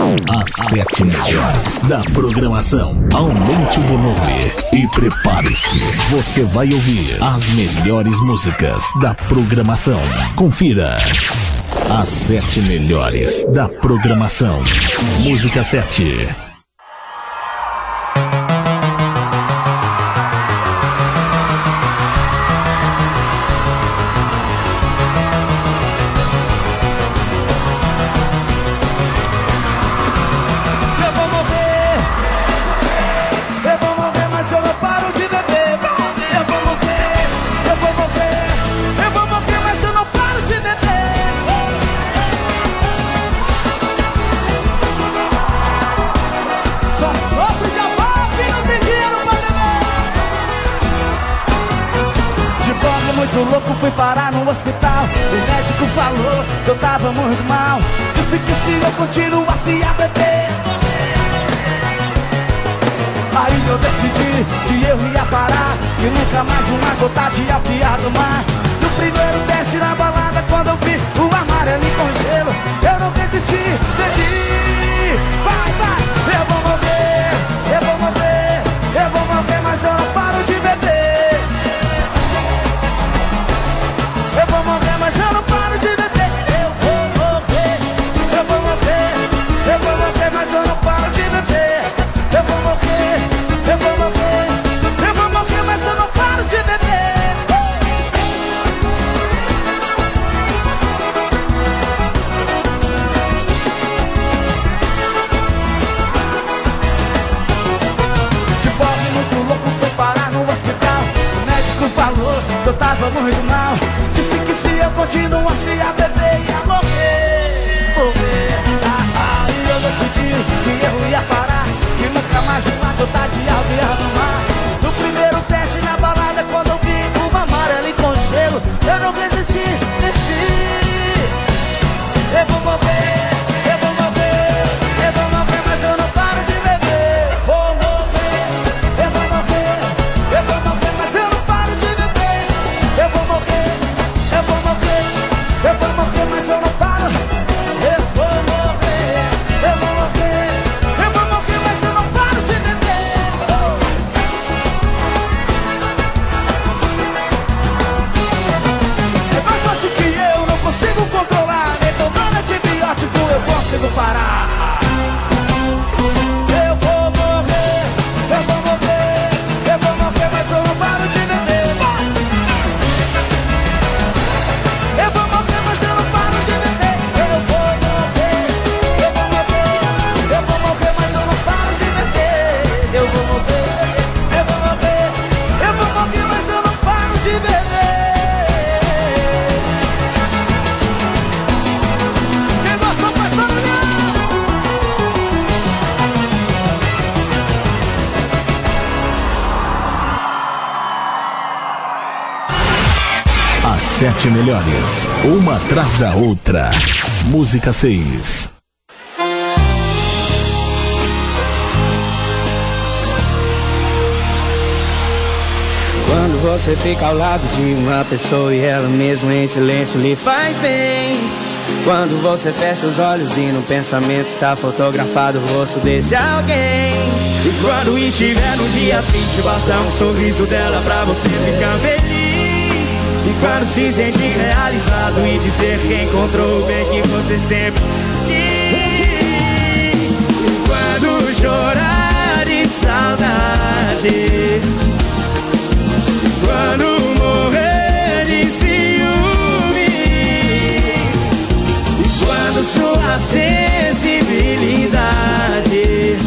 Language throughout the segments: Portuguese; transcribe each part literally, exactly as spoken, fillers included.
As sete melhores da programação. Aumente o volume e prepare-se. Você vai ouvir as melhores músicas da programação. Confira. As sete melhores da programação. Música sete. Fui parar no hospital, o médico falou que eu tava muito mal. Disse que se eu continuasse a beber, aí eu decidi que eu ia parar, que nunca mais uma gota de apiar do mar. No primeiro teste na balada, quando eu vi o amarelo com gelo, eu não resisti, bebi. Vai, vai, eu vou morrer, eu vou morrer, eu vou morrer, mas eu não paro de beber. Eu vou morrer, mas eu não paro de beber. Eu vou morrer, eu vou morrer, eu vou morrer, mas eu não paro de beber. Eu vou morrer, eu vou morrer, eu vou morrer, mas eu não paro de beber. De pobre muito louco fui parar no hospital. O médico falou que eu tava muito mal. Disse que se eu continuasse a beber ia morrer, morrer. Ah, aí eu decidi se eu ia parar, que nunca mais uma gota de álcool ia no mar. No primeiro teste na balada, quando eu vi uma amarela com gelo, eu não resisti, desci. Eu vou morrer, eu vou morrer, eu vou morrer, mas eu não paro de beber. Vou morrer, eu vou morrer, eu vou morrer, mas eu não paro de beber. Eu vou morrer, eu vou morrer, eu vou morrer, mas eu não paro. Eu vou morrer, eu vou morrer, eu vou morrer, mas eu não paro de beber. É mais forte que eu, não consigo controlar. Nem tomando antibiótico eu consigo parar. Eu vou morrer, eu vou morrer, eu vou morrer, mas eu não paro de beber. Eu vou morrer, mas eu não paro de beber. Eu vou morrer, eu vou morrer, eu vou morrer, mas eu não paro de beber. Eu vou morrer, eu vou morrer, eu vou morrer, mas eu não paro de beber. Quem gostou faz barulhão. As sete melhores, uma atrás da outra. Música seis. Quando você fica ao lado de uma pessoa e ela mesmo em silêncio lhe faz bem. Quando você fecha os olhos e no pensamento está fotografado o rosto desse alguém. E quando estiver num dia triste, basta um sorriso dela pra você ficar feliz. E quando se sente realizado e dizer que encontrou o bem que você sempre quis. E quando chorar de saudade, quando morrer de ciúme, e quando sua sensibilidade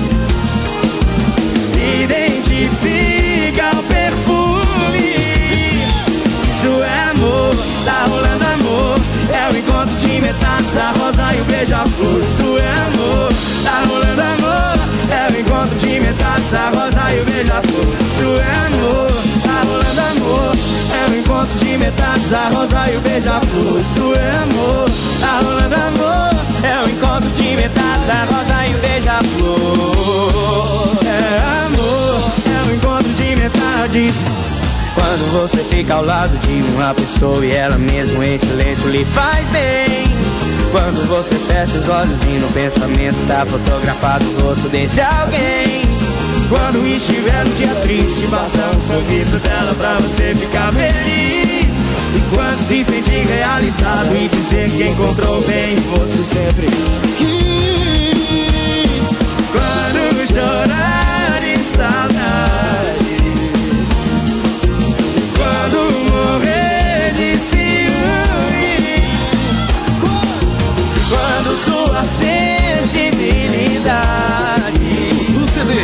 identifica o perfume, isso é amor, tá rolando amor. É o encontro de metades, a rosa e o beija-flor. Isso é amor, tá rolando amor. É o encontro de metades, a rosa e o beija-flor. Isso é amor, tá rolando amor. É o encontro de metades, a rosa e o beija-flor. Isso é amor, tá rolando amor. É o encontro de metades, a rosa e o beija-flor. É amor, é o encontro de metades. Quando você fica ao lado de uma pessoa e ela mesmo em silêncio lhe faz bem. Quando você fecha os olhos e no pensamento está fotografado o rosto desse alguém. Quando estiver um dia triste, basta um sorriso dela pra você ficar feliz. E quando se sentir realizado e dizer que encontrou bem, você sempre quis. Quando chorar de saudade, quando morrer de ciúme, quando sua sensibilidade do C D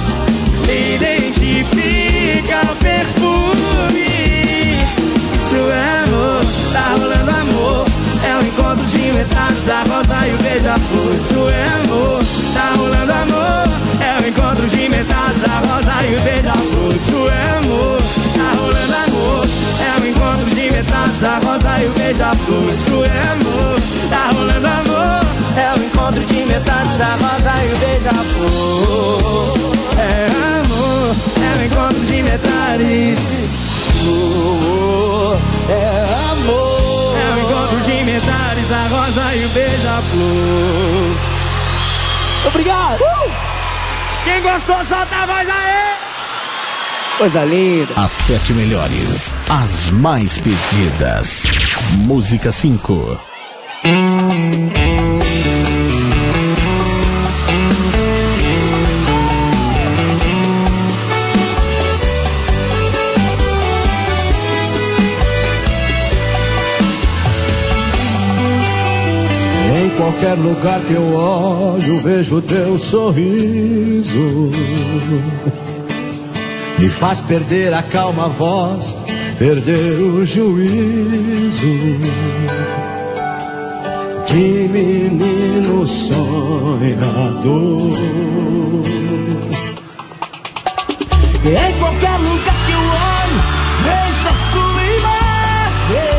identifica o perfume do amor, tá rolando amor. É o encontro de metades, a rosa e o beija-flor. Isso é amor, tá rolando amor. É o encontro de metades, a rosa e o beija-flor. Isso é amor, tá rolando amor. É o encontro de metades, a rosa e o beija-flor. Isso é amor, tá rolando amor. É o encontro de metades, a rosa e o beija-flor. É amor, é o encontro de metades. Oh, é amor, é o encontro de metades, a rosa e o beija-flor. Obrigado! Uh! Quem gostou, solta a voz aí! Coisa linda! As sete melhores, as mais pedidas. Música cinco. Em qualquer lugar que eu olho, vejo teu sorriso. Me faz perder a calma voz, perder o juízo. Que menino sonhador. Em qualquer lugar que eu olho, vejo a sua imagem.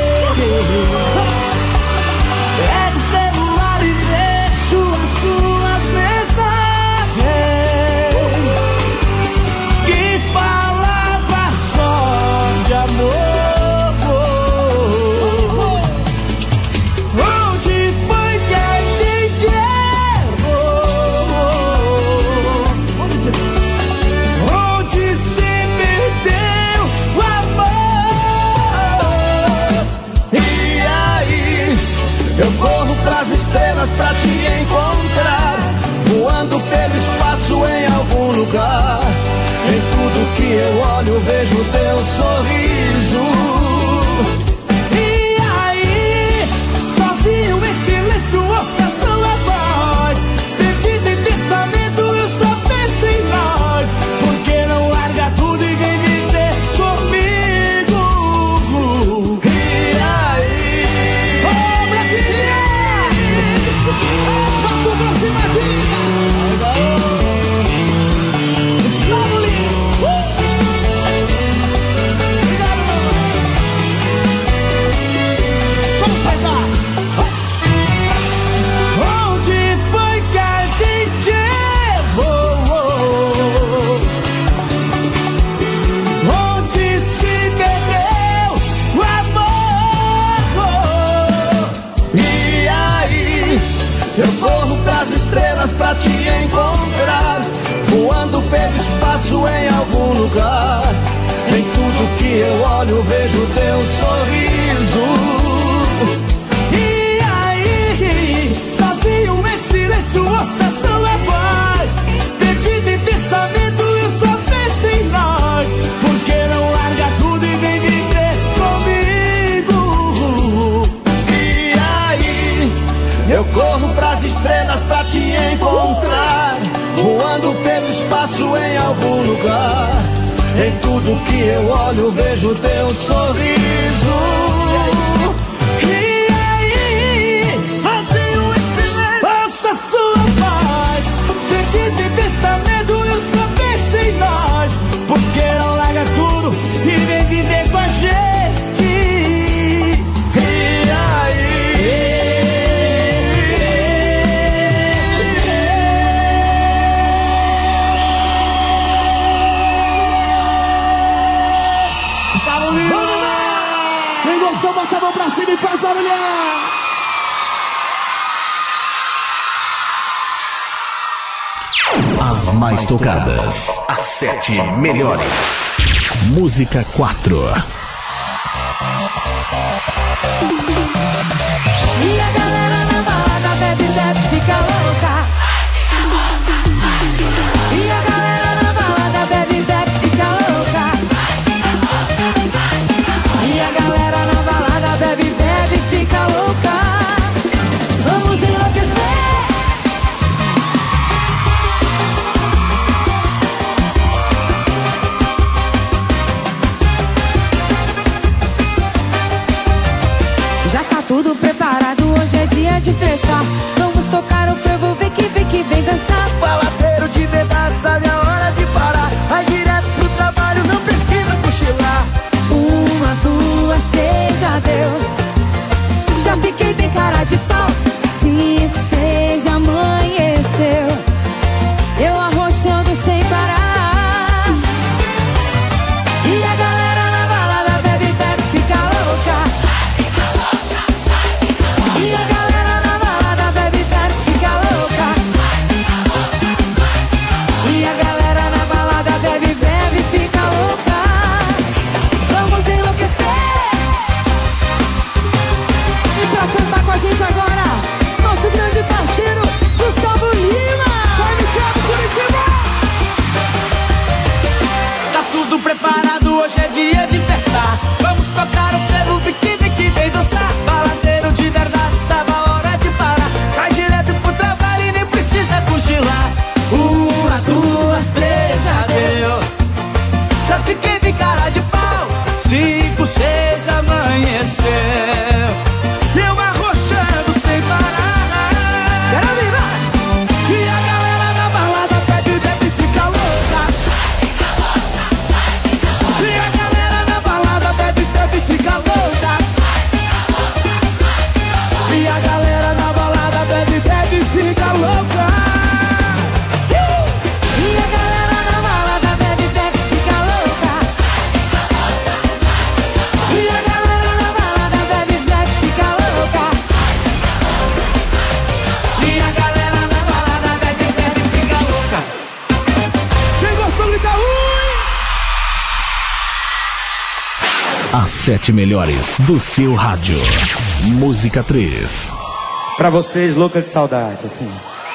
Pego o celular e vejo as suas mensagens que falava só de amor. Onde foi que a gente errou? Onde se perdeu o amor? E aí, eu corro pras estrelas pra te encontrar, voando pelo espaço em algum lugar. Em tudo que eu olho, vejo teu sorriso. E aí, sozinho em silêncio, ouço a sua voz. Perdido em pensamento, eu só penso em nós. Por que não larga tudo e vem viver comigo? E aí, ô brasileiro, faço pra cima de Gustavo Lima. Uh! Obrigado, meu irmão. Vamos fazer. Onde foi que a gente errou? Onde se perdeu o amor? E aí, eu corro pras estrelas pra te encontrar, voando pelo espaço em algum lugar. Em tudo que eu olho, vejo teu sorriso. E aí, sozinho em silêncio, ouço a sua voz. Perdido em pensamento, eu só penso em nós. Por que não larga tudo e vem viver comigo? E aí, eu corro pras estrelas pra te encontrar, voando pelo espaço em algum lugar. Em tudo que eu olho, vejo teu sorriso. E aí, sozinho em silêncio, ouço a sua voz. Perdido em pensamento, eu só penso em nós. Por que não larga tudo e vem viver com a gente? E aí, Gustavo Lima. Quem gostou, bota a mão pra cima e faz barulhar. As mais tocadas. As sete melhores. Música quatro. E a galera na balada bebe, bebe, fica louca. E a galera na balada bebe, bebe, fica louca. E a galera na balada bebe, bebe, fica louca. Vamos enlouquecer. Já tá tudo preparado, hoje é dia de festa. Vamos tocar o fervo, vem que vem que vem dançar. Baladeiro de verdade, sabe a hora de parar. Vai direto pro trabalho, não precisa cochilar. Uma, duas, três, já deu. Já fiquei bem cara de pau. Cinco, seis, amanheceu. Eu arrochando sem parar. E a galera na balada bebe, bebe, fica louca. E a galera na balada bebe, bebe, fica louca. E a galera na balada bebe, bebe, fica louca. Vamos enlouquecer. E pra cantar com a gente agora, nosso grande parceiro Gustavo Lima. Vai, Thiago Curitiba. Tá tudo preparado, hoje é dia de festar. Vamos tocar o ferro, pique, pique, vem dançar. Baladeiro de verdade, sabe a hora de parar. Vai direto pro trabalho e nem precisa cochilar. Uma, duas, três, já deu. Já fiquei de cara de pau. Cinco, seis, amanheceu. Eu arrochando sem parar. Quero ouvir, vai. E a galera na balada bebe, bebe, fica louca. E a galera na balada bebe, bebe, fica louca. E a galera na balada bebe, bebe, fica louca. E a galera na balada bebe, bebe, fica louca. E a galera na balada bebe, bebe, fica louca. E a galera na balada bebe, bebe, fica louca. Quem gostou grita ui! As sete melhores do seu rádio. Música três. Pra vocês, louca de saudade, assim.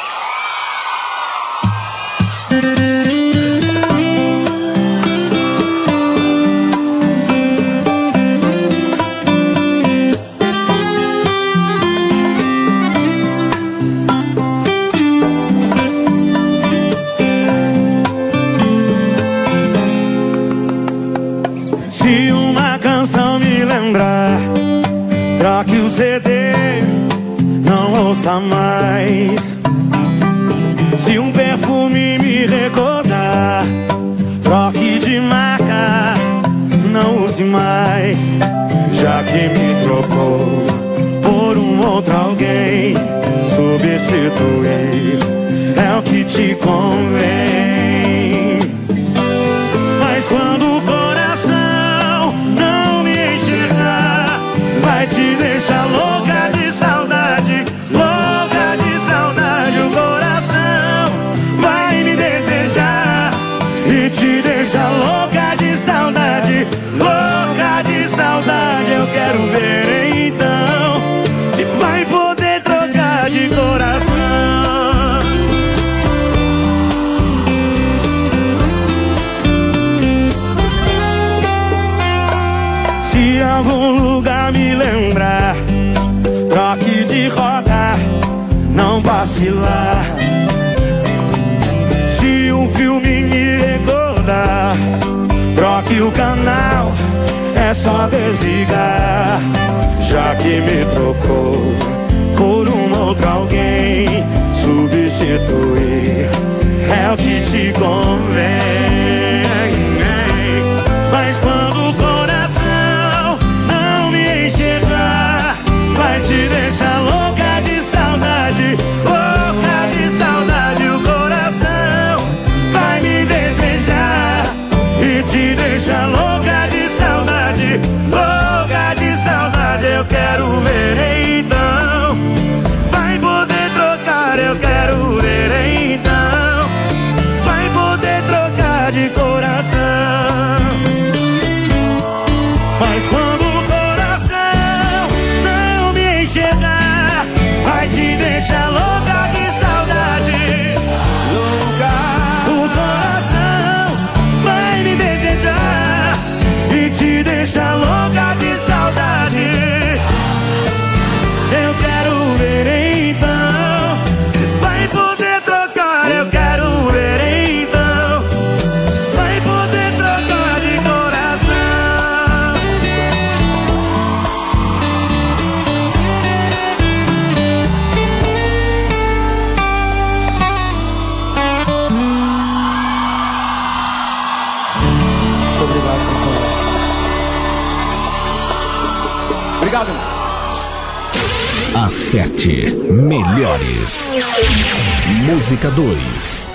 Se uma canção me lembrar, troque o C D, não ouça mais. Se um perfume me recordar, troque de marca, não use mais. Já que me trocou por um outro alguém, substituir é o que te convém. Mas quando o coração não me enxergar, vai te deixar louca de saudade, louca de saudade. O coração vai me desejar e te deixar louca de saudade, louca de saudade. Eu quero ver então se vai poder trocar de coração. Se algum lugar me lembrar, troque de rota, não vacilar. Se um filme me recordar, troque o canal, é só desligar. Já que me trocou por um outro alguém, substituir é o que te convém. Mas quando o coração não me enxergar, vai te deixar louca de saudade, louca de saudade. O coração vai me desejar e te deixar louca de saudade, louca de saudade. Eu quero ver então, vai poder trocar. Eu quero ver então As sete melhores. Música dois.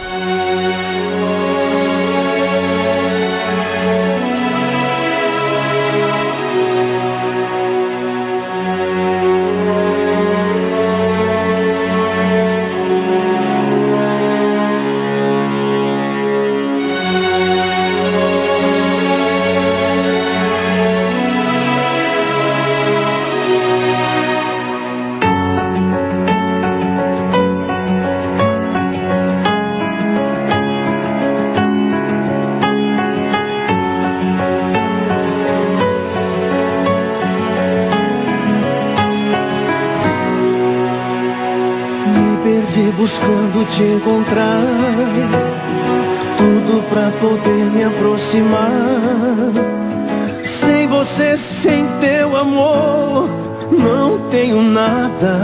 Buscando te encontrar, tudo pra poder me aproximar. Sem você, sem teu amor, não tenho nada.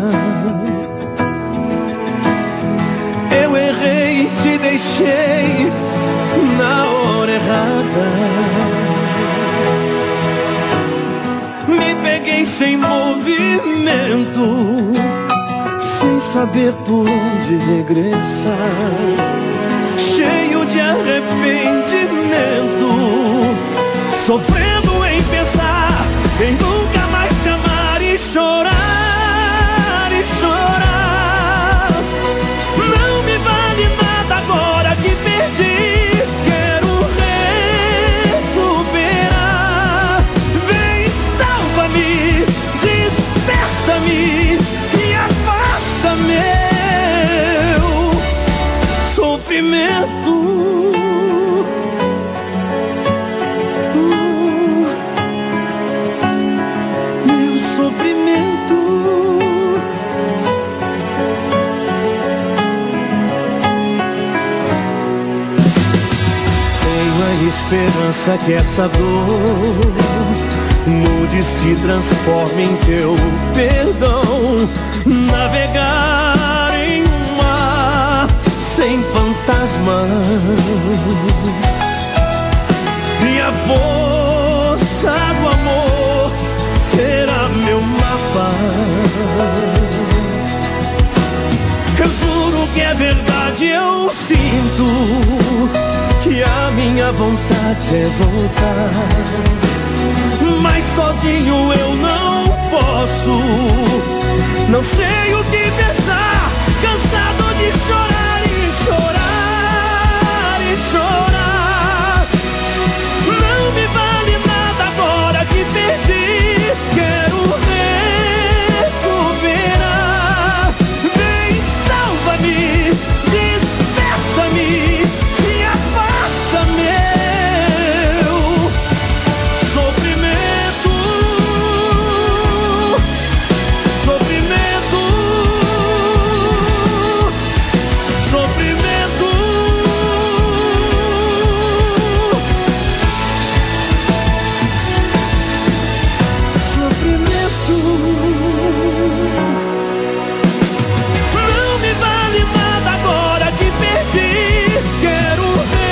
Eu errei, te deixei na hora errada. Me peguei sem movimento, sem saber por onde regressar, cheio de arrependimento, sofrendo em pensar em nunca mais te amar e chorar, e chorar. Não me vale nada agora que perdi, quero recuperar. Vem, salva-me, desperta-me, meu sofrimento. Meu sofrimento. Tenho a esperança que essa dor mude e se transforme em teu perdão. Navegar em um mar sem fantasmas, e a força do amor será meu mapa. Eu juro que é verdade, eu sinto que a minha vontade é voltar, mas sozinho eu não posso. Não sei o que pensar, cansado de chorar e chorar e chorar. Não me vale nada agora que perdi, quero recuperar. Vem, salva-me, desperta-me e afasta meu sofrimento. Sofrimento, sofrimento. Sofrimento. Não me vale nada agora que perdi, quero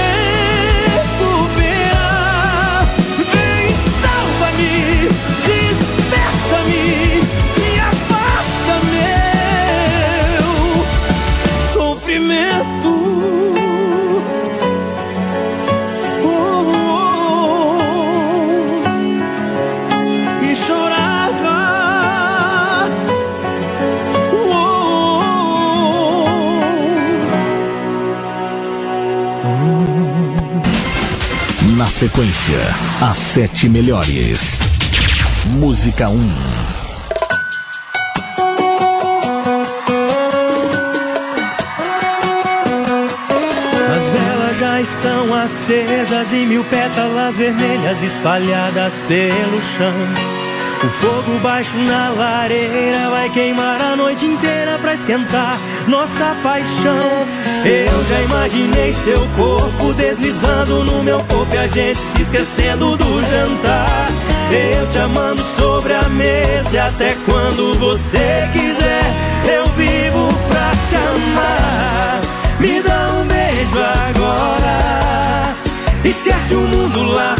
recuperar. Vem, salva-me, desperta-me e afasta meu sofrimento. Oh, oh, oh. E chorar. Oh, Na sequência, as sete melhores. Música um. As velas já estão acesas e mil pétalas vermelhas espalhadas pelo chão. O fogo baixo na lareira vai queimar a noite inteira pra esquentar nossa paixão. Eu já imaginei seu corpo deslizando no meu corpo e a gente se esquecendo do jantar. Eu te amando sobre a mesa e até quando você quiser eu vivo pra te amar. Me dá um beijo agora, esquece o mundo lá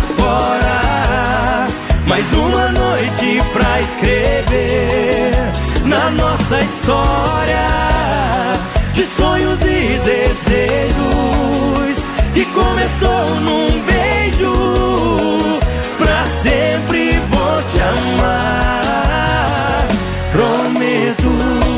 fora. Mais uma noite pra escrever na nossa história de sonhos e desejos, que começou num beijo. Pra sempre vou te amar, prometo.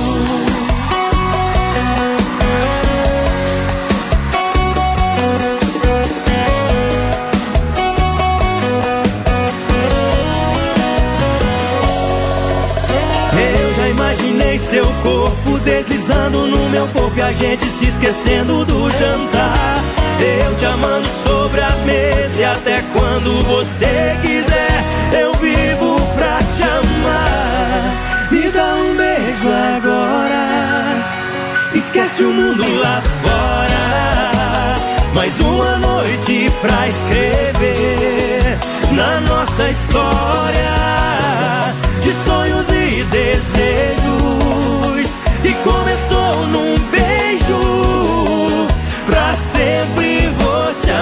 Imaginei seu corpo deslizando no meu corpo e a gente se esquecendo do jantar. Eu te amando sobre a mesa e até quando você quiser eu vivo pra te amar. Me dá um beijo agora, esquece o mundo lá fora. Mais uma noite pra escrever na nossa história de sonhos e desejos, e começou num beijo. Pra sempre vou te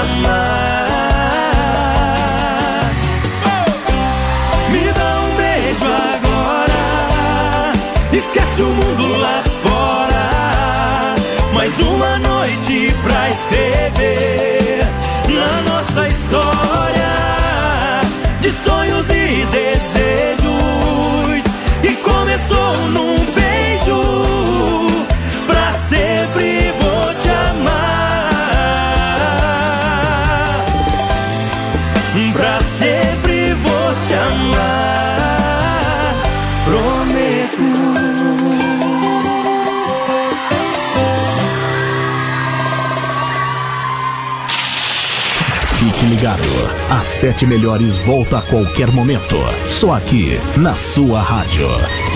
amar. Me dá um beijo agora, esquece o mundo lá fora. Mais uma noite pra escrever na nossa história de sonhos e desejos, e começou num beijo. Pra sempre vou te amar, pra sempre vou te amar, prometo. Fique ligado, as sete melhores volta a qualquer momento, só aqui na sua rádio.